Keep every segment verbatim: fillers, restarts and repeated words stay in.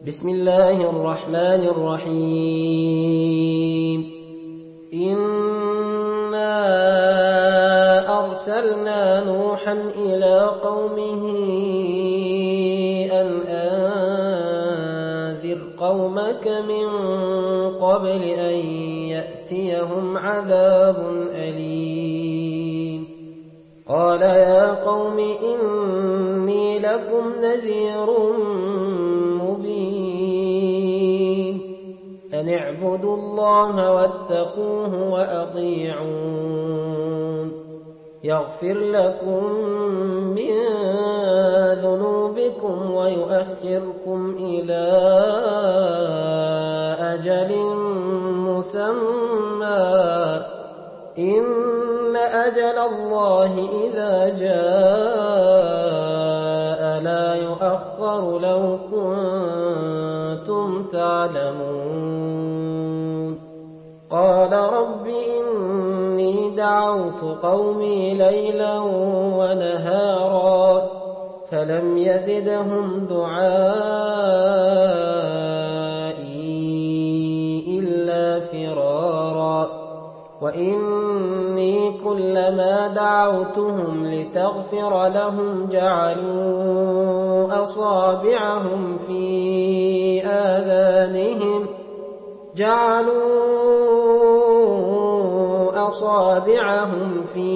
بسم الله الرحمن الرحيم إنا أرسلنا نوحا إلى قومه أن أنذر قومك من قبل أن يأتيهم عذاب أليم قال يا قوم إني لكم نذير مبين أن اعبدوا الله واتقوه وأطيعون يغفر لكم من ذنوبكم ويؤخركم إلى أجل مسمى إن أجل الله إذا جاء لا يؤخر لو كنتم تعلمون قال رب إني دعوت قومي ليلا ونهارا فلم يزدهم دعائي إلا فرارا وإني كلما دعوتهم لتغفر لهم جعلوا أصابعهم في آذانهم جعلوا أصابعهم في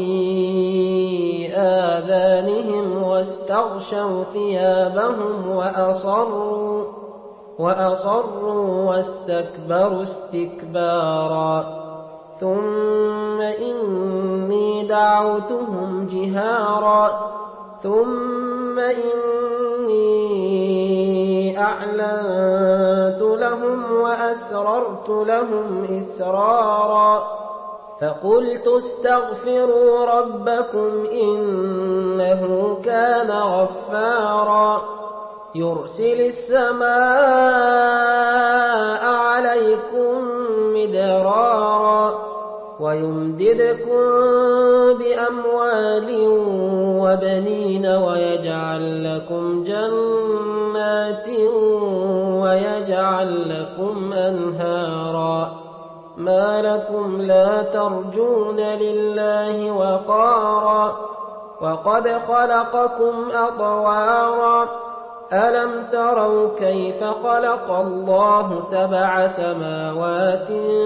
آذانهم واستغشوا ثيابهم وأصروا وأصروا واستكبروا استكبارا ثم إني دعوتهم جهارا ثم إني أعلنت لهم وأسررت لهم إسرارا فقلت استغفروا ربكم إنه كان غفارا يرسل السماء عليكم مدرارا ويمددكم بأموال وبنين ويجعل لكم جنات ويجعل لكم أنهارا ما لكم لا ترجون لله وقارا وقد خلقكم أطوارا ألم تروا كيف خلق الله سبع سماوات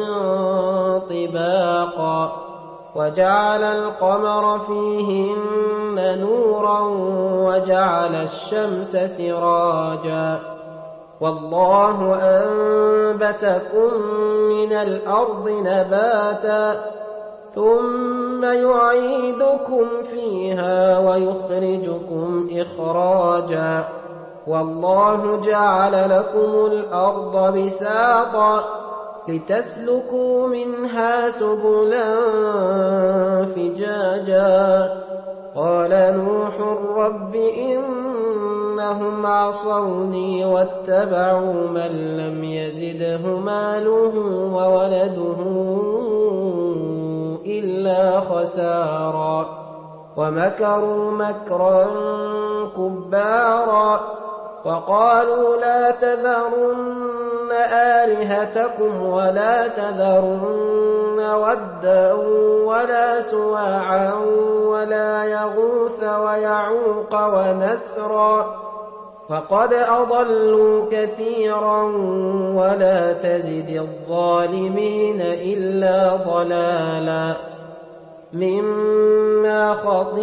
طباقا وجعل القمر فيهن نورا وجعل الشمس سراجا والله أنبتكم من الأرض نباتا ثم يعيدكم فيها ويخرجكم إخراجا والله جعل لكم الأرض بساطا لتسلكوا منها سبلا فجاجا قال نوح رب إنهم عصوني واتبعوا من لم يزده ماله وولده إلا خسارا ومكروا مكرا كبارا وقالوا لا تذرن آلهتكم ولا تذرن ودا ولا سواعا ولا يغوث ويعوق ونسرا فقد أضلوا كثيرا ولا تزد الظالمين إلا ضلالا مما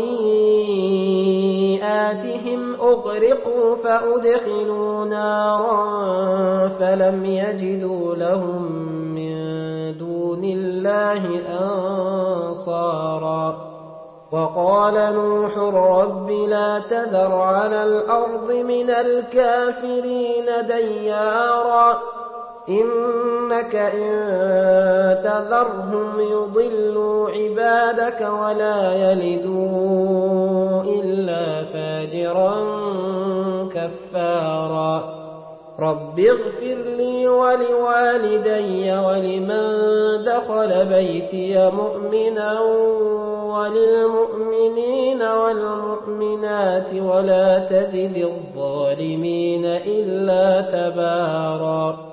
خطيئاتهم أغرقوا فأدخلوا نارا فلم يجدوا لهم من دون الله أنصارا وقال نوح رب لا تذر على الأرض من الكافرين ديارا إنك إن تذرهم يضلوا عبادك ولا يلدوا إلا فاجرا كفارا رب اغفر لي ولوالدي ولمن دخل بيتي مؤمنا وللمؤمنين والمؤمنات ولا تزد الظالمين إلا تباراً